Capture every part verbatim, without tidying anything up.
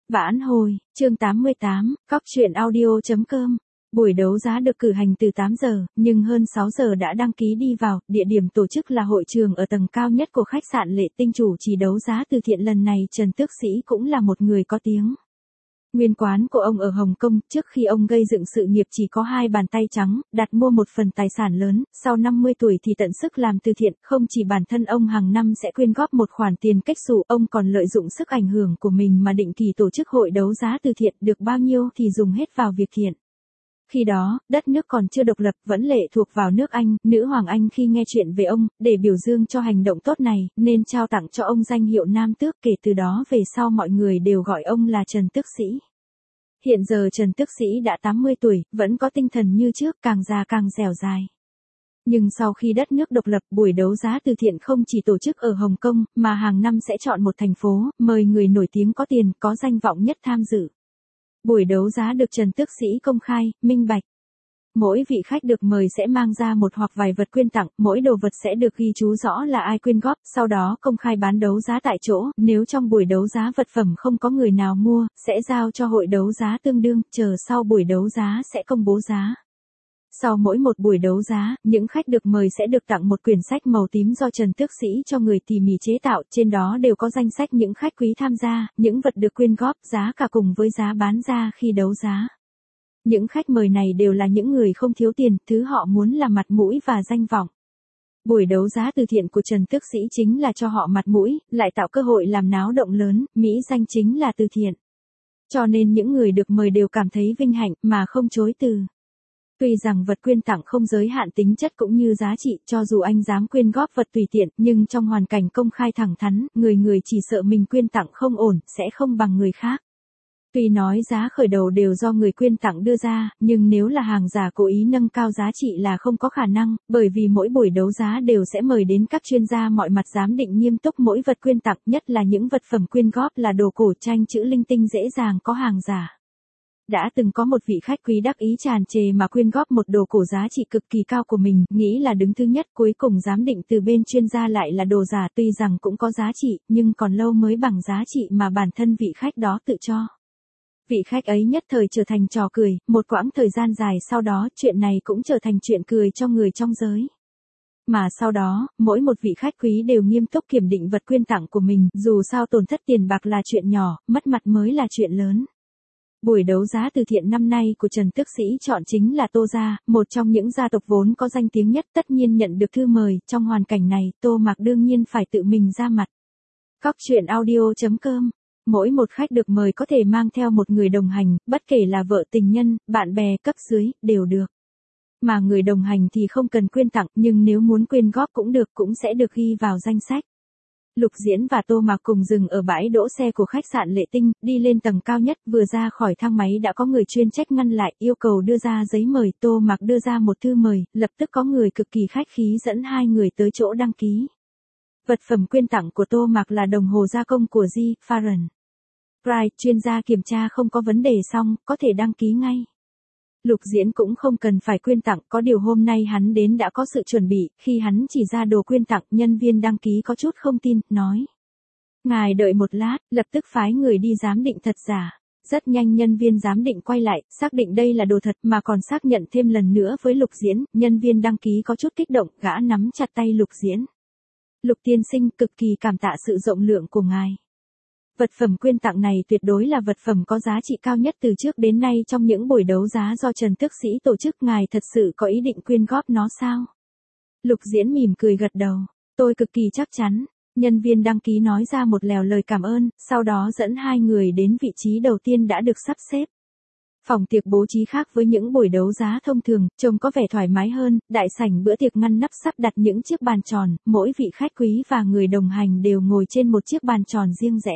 Vãn hồi, chương tám mươi tám, cóc truyện audio chấm com. Buổi đấu giá được cử hành từ tám giờ, nhưng hơn sáu giờ đã đăng ký đi vào, địa điểm tổ chức là hội trường ở tầng cao nhất của khách sạn Lệ Tinh. Chủ trì đấu giá từ thiện lần này Trần Tước Sĩ cũng là một người có tiếng. Nguyên quán của ông ở Hồng Kông, trước khi ông gây dựng sự nghiệp chỉ có hai bàn tay trắng, đặt mua một phần tài sản lớn, sau năm mươi tuổi thì tận sức làm từ thiện, không chỉ bản thân ông hàng năm sẽ quyên góp một khoản tiền cách xù, ông còn lợi dụng sức ảnh hưởng của mình mà định kỳ tổ chức hội đấu giá từ thiện, được bao nhiêu thì dùng hết vào việc thiện. Khi đó, đất nước còn chưa độc lập, vẫn lệ thuộc vào nước Anh, nữ hoàng Anh khi nghe chuyện về ông, để biểu dương cho hành động tốt này, nên trao tặng cho ông danh hiệu Nam Tước, kể từ đó về sau mọi người đều gọi ông là Trần Tước Sĩ. Hiện giờ Trần Tước Sĩ đã tám mươi tuổi, vẫn có tinh thần như trước, càng già càng dẻo dai. Nhưng sau khi đất nước độc lập, buổi đấu giá từ thiện không chỉ tổ chức ở Hồng Kông, mà hàng năm sẽ chọn một thành phố, mời người nổi tiếng có tiền, có danh vọng nhất tham dự. Buổi đấu giá được Trần Tước Sĩ công khai, minh bạch. Mỗi vị khách được mời sẽ mang ra một hoặc vài vật quyên tặng, mỗi đồ vật sẽ được ghi chú rõ là ai quyên góp, sau đó công khai bán đấu giá tại chỗ, nếu trong buổi đấu giá vật phẩm không có người nào mua, sẽ giao cho hội đấu giá tương đương, chờ sau buổi đấu giá sẽ công bố giá. Sau mỗi một buổi đấu giá, những khách được mời sẽ được tặng một quyển sách màu tím do Trần Tước Sĩ cho người tỉ mỉ chế tạo, trên đó đều có danh sách những khách quý tham gia, những vật được quyên góp, giá cả cùng với giá bán ra khi đấu giá. Những khách mời này đều là những người không thiếu tiền, thứ họ muốn là mặt mũi và danh vọng. Buổi đấu giá từ thiện của Trần Tước Sĩ chính là cho họ mặt mũi, lại tạo cơ hội làm náo động lớn, mỹ danh chính là từ thiện. Cho nên những người được mời đều cảm thấy vinh hạnh mà không chối từ. Tuy rằng vật quyên tặng không giới hạn tính chất cũng như giá trị, cho dù anh dám quyên góp vật tùy tiện, nhưng trong hoàn cảnh công khai thẳng thắn, người người chỉ sợ mình quyên tặng không ổn, sẽ không bằng người khác. Tuy nói giá khởi đầu đều do người quyên tặng đưa ra, nhưng nếu là hàng giả cố ý nâng cao giá trị là không có khả năng, bởi vì mỗi buổi đấu giá đều sẽ mời đến các chuyên gia mọi mặt giám định nghiêm túc mỗi vật quyên tặng, nhất là những vật phẩm quyên góp là đồ cổ tranh chữ linh tinh dễ dàng có hàng giả. Đã từng có một vị khách quý đắc ý tràn trề mà quyên góp một đồ cổ giá trị cực kỳ cao của mình, nghĩ là đứng thứ nhất, cuối cùng giám định từ bên chuyên gia lại là đồ giả, tuy rằng cũng có giá trị, nhưng còn lâu mới bằng giá trị mà bản thân vị khách đó tự cho. Vị khách ấy nhất thời trở thành trò cười, một quãng thời gian dài sau đó, chuyện này cũng trở thành chuyện cười cho người trong giới. Mà sau đó, mỗi một vị khách quý đều nghiêm túc kiểm định vật quyên tặng của mình, dù sao tổn thất tiền bạc là chuyện nhỏ, mất mặt mới là chuyện lớn. Buổi đấu giá từ thiện năm nay của Trần Tước Sĩ chọn chính là Tô gia, một trong những gia tộc vốn có danh tiếng nhất, tất nhiên nhận được thư mời, trong hoàn cảnh này, Tô Mạc đương nhiên phải tự mình ra mặt. Cóc truyện audio chấm com. Mỗi một khách được mời có thể mang theo một người đồng hành, bất kể là vợ tình nhân, bạn bè, cấp dưới, đều được. Mà người đồng hành thì không cần quyên tặng, nhưng nếu muốn quyên góp cũng được, cũng sẽ được ghi vào danh sách. Lục Diễn và Tô Mạc cùng dừng ở bãi đỗ xe của khách sạn Lệ Tinh, đi lên tầng cao nhất, vừa ra khỏi thang máy đã có người chuyên trách ngăn lại, yêu cầu đưa ra giấy mời, Tô Mạc đưa ra một thư mời, lập tức có người cực kỳ khách khí dẫn hai người tới chỗ đăng ký. Vật phẩm quyên tặng của Tô Mạc là đồng hồ gia công của G. Farren Pride, chuyên gia kiểm tra không có vấn đề xong, có thể đăng ký ngay. Lục Diễn cũng không cần phải quyên tặng, có điều hôm nay hắn đến đã có sự chuẩn bị, khi hắn chỉ ra đồ quyên tặng, nhân viên đăng ký có chút không tin, nói. Ngài đợi một lát, lập tức phái người đi giám định thật giả. Rất nhanh nhân viên giám định quay lại, xác định đây là đồ thật mà còn xác nhận thêm lần nữa với Lục Diễn, nhân viên đăng ký có chút kích động, gã nắm chặt tay Lục Diễn. Lục tiên sinh, cực kỳ cảm tạ sự rộng lượng của ngài. Vật phẩm quyên tặng này tuyệt đối là vật phẩm có giá trị cao nhất từ trước đến nay trong những buổi đấu giá do Trần Tước Sĩ tổ chức, ngài thật sự có ý định quyên góp nó sao? Lục Diễn mỉm cười gật đầu, tôi cực kỳ chắc chắn. Nhân viên đăng ký nói ra một lèo lời cảm ơn, sau đó dẫn hai người đến vị trí đầu tiên đã được sắp xếp. Phòng tiệc bố trí khác với những buổi đấu giá thông thường, trông có vẻ thoải mái hơn, đại sảnh bữa tiệc ngăn nắp sắp đặt những chiếc bàn tròn, mỗi vị khách quý và người đồng hành đều ngồi trên một chiếc bàn tròn riêng rẽ.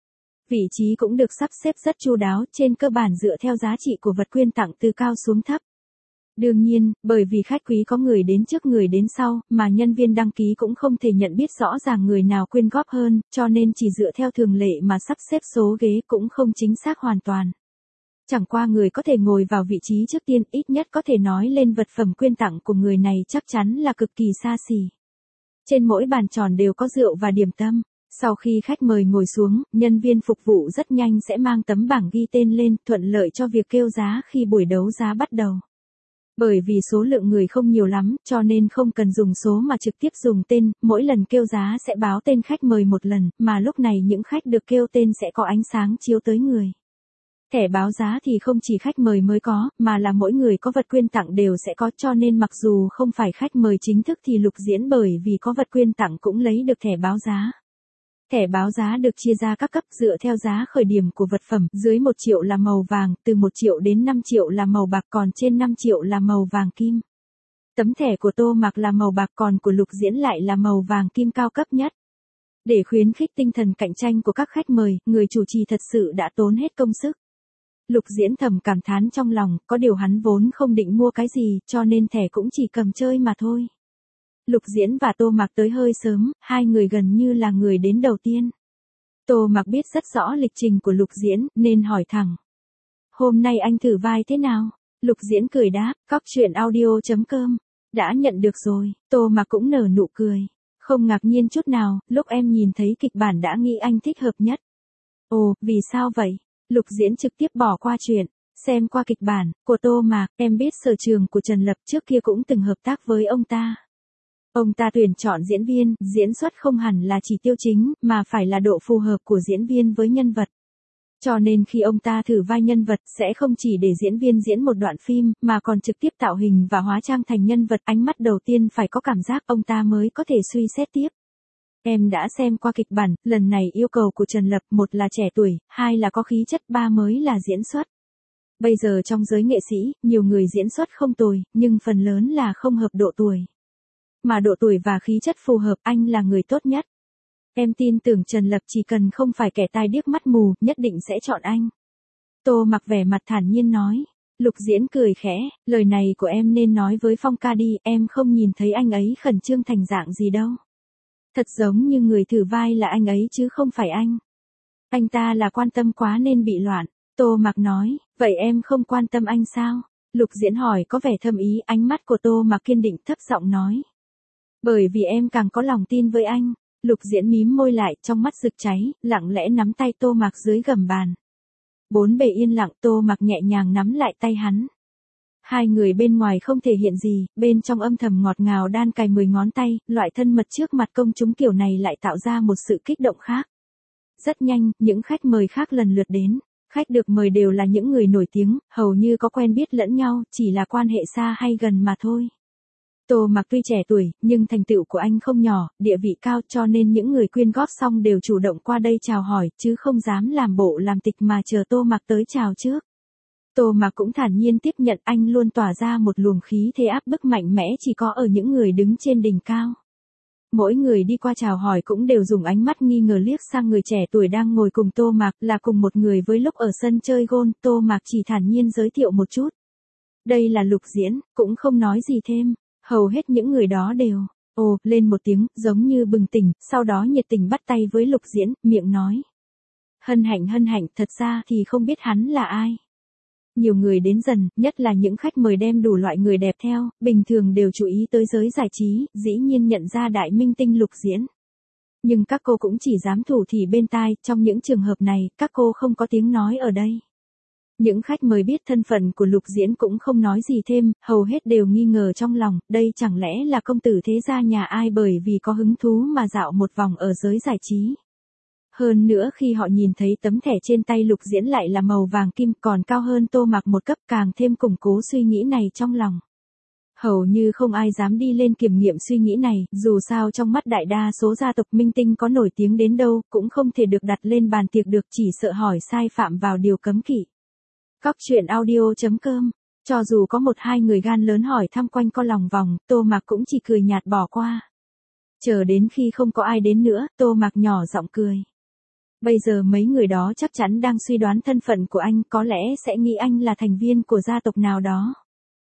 Vị trí cũng được sắp xếp rất chu đáo, trên cơ bản dựa theo giá trị của vật quyên tặng từ cao xuống thấp. Đương nhiên, bởi vì khách quý có người đến trước người đến sau, mà nhân viên đăng ký cũng không thể nhận biết rõ ràng người nào quyên góp hơn, cho nên chỉ dựa theo thường lệ mà sắp xếp số ghế cũng không chính xác hoàn toàn. Chẳng qua người có thể ngồi vào vị trí trước tiên, ít nhất có thể nói lên vật phẩm quyên tặng của người này chắc chắn là cực kỳ xa xỉ. Trên mỗi bàn tròn đều có rượu và điểm tâm. Sau khi khách mời ngồi xuống, nhân viên phục vụ rất nhanh sẽ mang tấm bảng ghi tên lên, thuận lợi cho việc kêu giá khi buổi đấu giá bắt đầu. Bởi vì số lượng người không nhiều lắm, cho nên không cần dùng số mà trực tiếp dùng tên, mỗi lần kêu giá sẽ báo tên khách mời một lần, mà lúc này những khách được kêu tên sẽ có ánh sáng chiếu tới người. Thẻ báo giá thì không chỉ khách mời mới có, mà là mỗi người có vật quyên tặng đều sẽ có, cho nên mặc dù không phải khách mời chính thức thì Lục Diễn bởi vì có vật quyên tặng cũng lấy được thẻ báo giá. Thẻ báo giá được chia ra các cấp dựa theo giá khởi điểm của vật phẩm, dưới một triệu là màu vàng, từ một triệu đến năm triệu là màu bạc, còn trên năm triệu là màu vàng kim. Tấm thẻ của Tô Mạc là màu bạc, còn của Lục Diễn lại là màu vàng kim cao cấp nhất. Để khuyến khích tinh thần cạnh tranh của các khách mời, người chủ trì thật sự đã tốn hết công sức. Lục Diễn thầm cảm thán trong lòng, có điều hắn vốn không định mua cái gì, cho nên thẻ cũng chỉ cầm chơi mà thôi. Lục Diễn và Tô Mạc tới hơi sớm, hai người gần như là người đến đầu tiên. Tô Mạc biết rất rõ lịch trình của Lục Diễn, nên hỏi thẳng. Hôm nay anh thử vai thế nào? Lục Diễn cười đáp, cóc truyện audio chấm com. Đã nhận được rồi, Tô Mạc cũng nở nụ cười. Không ngạc nhiên chút nào, lúc em nhìn thấy kịch bản đã nghĩ anh thích hợp nhất. Ồ, vì sao vậy? Lục Diễn trực tiếp bỏ qua chuyện. Xem qua kịch bản của Tô Mạc, em biết sở trường của Trần Lập, trước kia cũng từng hợp tác với ông ta. Ông ta tuyển chọn diễn viên, diễn xuất không hẳn là chỉ tiêu chính, mà phải là độ phù hợp của diễn viên với nhân vật. Cho nên khi ông ta thử vai nhân vật sẽ không chỉ để diễn viên diễn một đoạn phim, mà còn trực tiếp tạo hình và hóa trang thành nhân vật. Ánh mắt đầu tiên phải có cảm giác ông ta mới có thể suy xét tiếp. Em đã xem qua kịch bản, lần này yêu cầu của Trần Lập, một là trẻ tuổi, hai là có khí chất, ba mới là diễn xuất. Bây giờ trong giới nghệ sĩ, nhiều người diễn xuất không tồi, nhưng phần lớn là không hợp độ tuổi. Mà độ tuổi và khí chất phù hợp, anh là người tốt nhất. Em tin tưởng Trần Lập chỉ cần không phải kẻ tai điếc mắt mù, nhất định sẽ chọn anh. Tô Mặc vẻ mặt thản nhiên nói. Lục Diễn cười khẽ, lời này của em nên nói với Phong ca đi, em không nhìn thấy anh ấy khẩn trương thành dạng gì đâu. Thật giống như người thử vai là anh ấy chứ không phải anh. Anh ta là quan tâm quá nên bị loạn. Tô Mặc nói, vậy em không quan tâm anh sao? Lục Diễn hỏi có vẻ thâm ý, ánh mắt của Tô Mặc kiên định, thấp giọng nói. Bởi vì em càng có lòng tin với anh. Lục Diễn mím môi lại, trong mắt rực cháy, lặng lẽ nắm tay Tô Mặc dưới gầm bàn. Bốn bề yên lặng, Tô Mặc nhẹ nhàng nắm lại tay hắn. Hai người bên ngoài không thể hiện gì, bên trong âm thầm ngọt ngào đan cài mười ngón tay, loại thân mật trước mặt công chúng kiểu này lại tạo ra một sự kích động khác. Rất nhanh, những khách mời khác lần lượt đến. Khách được mời đều là những người nổi tiếng, hầu như có quen biết lẫn nhau, chỉ là quan hệ xa hay gần mà thôi. Tô Mặc tuy trẻ tuổi, nhưng thành tựu của anh không nhỏ, địa vị cao, cho nên những người quyên góp xong đều chủ động qua đây chào hỏi, chứ không dám làm bộ làm tịch mà chờ Tô Mặc tới chào trước. Tô Mặc cũng thản nhiên tiếp nhận, anh luôn tỏa ra một luồng khí thế áp bức mạnh mẽ chỉ có ở những người đứng trên đỉnh cao. Mỗi người đi qua chào hỏi cũng đều dùng ánh mắt nghi ngờ liếc sang người trẻ tuổi đang ngồi cùng Tô Mặc, là cùng một người với lúc ở sân chơi gôn. Tô Mặc chỉ thản nhiên giới thiệu một chút. Đây là Lục Diễn, cũng không nói gì thêm. Hầu hết những người đó đều, ồ, lên một tiếng, giống như bừng tỉnh, sau đó nhiệt tình bắt tay với Lục Diễn, miệng nói. Hân hạnh hân hạnh, thật ra thì không biết hắn là ai. Nhiều người đến dần, nhất là những khách mời đem đủ loại người đẹp theo, bình thường đều chú ý tới giới giải trí, dĩ nhiên nhận ra đại minh tinh Lục Diễn. Nhưng các cô cũng chỉ dám thủ thỉ bên tai, trong những trường hợp này, các cô không có tiếng nói ở đây. Những khách mời biết thân phận của Lục Diễn cũng không nói gì thêm, hầu hết đều nghi ngờ trong lòng, đây chẳng lẽ là công tử thế gia nhà ai bởi vì có hứng thú mà dạo một vòng ở giới giải trí. Hơn nữa khi họ nhìn thấy tấm thẻ trên tay Lục Diễn lại là màu vàng kim còn cao hơn Tô Mặc một cấp càng thêm củng cố suy nghĩ này trong lòng. Hầu như không ai dám đi lên kiểm nghiệm suy nghĩ này, dù sao trong mắt đại đa số gia tộc minh tinh có nổi tiếng đến đâu cũng không thể được đặt lên bàn tiệc được, chỉ sợ hỏi sai phạm vào điều cấm kỵ. Cóc truyện audio chấm com. Cho dù có một hai người gan lớn hỏi thăm quanh co lòng vòng, Tô Mặc cũng chỉ cười nhạt bỏ qua. Chờ đến khi không có ai đến nữa, Tô Mặc nhỏ giọng cười. Bây giờ mấy người đó chắc chắn đang suy đoán thân phận của anh, có lẽ sẽ nghĩ anh là thành viên của gia tộc nào đó.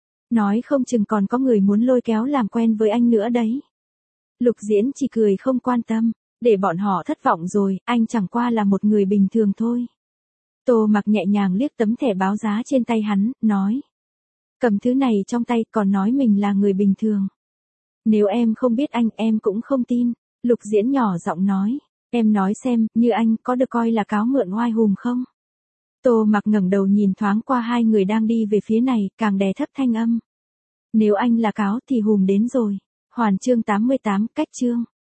Nói không chừng còn có người muốn lôi kéo làm quen với anh nữa đấy. Lục Diễn chỉ cười không quan tâm, để bọn họ thất vọng rồi, anh chẳng qua là một người bình thường thôi. Tô Mặc nhẹ nhàng liếc tấm thẻ báo giá trên tay hắn, nói. Cầm thứ này trong tay còn nói mình là người bình thường. Nếu em không biết anh em cũng không tin, Lục Diễn nhỏ giọng nói. Em nói xem, như anh, có được coi là cáo mượn oai hùm không? Tô Mặc ngẩng đầu nhìn thoáng qua hai người đang đi về phía này, càng đè thấp thanh âm. Nếu anh là cáo thì hùm đến rồi. Hoàn chương tám mươi tám, cách chương.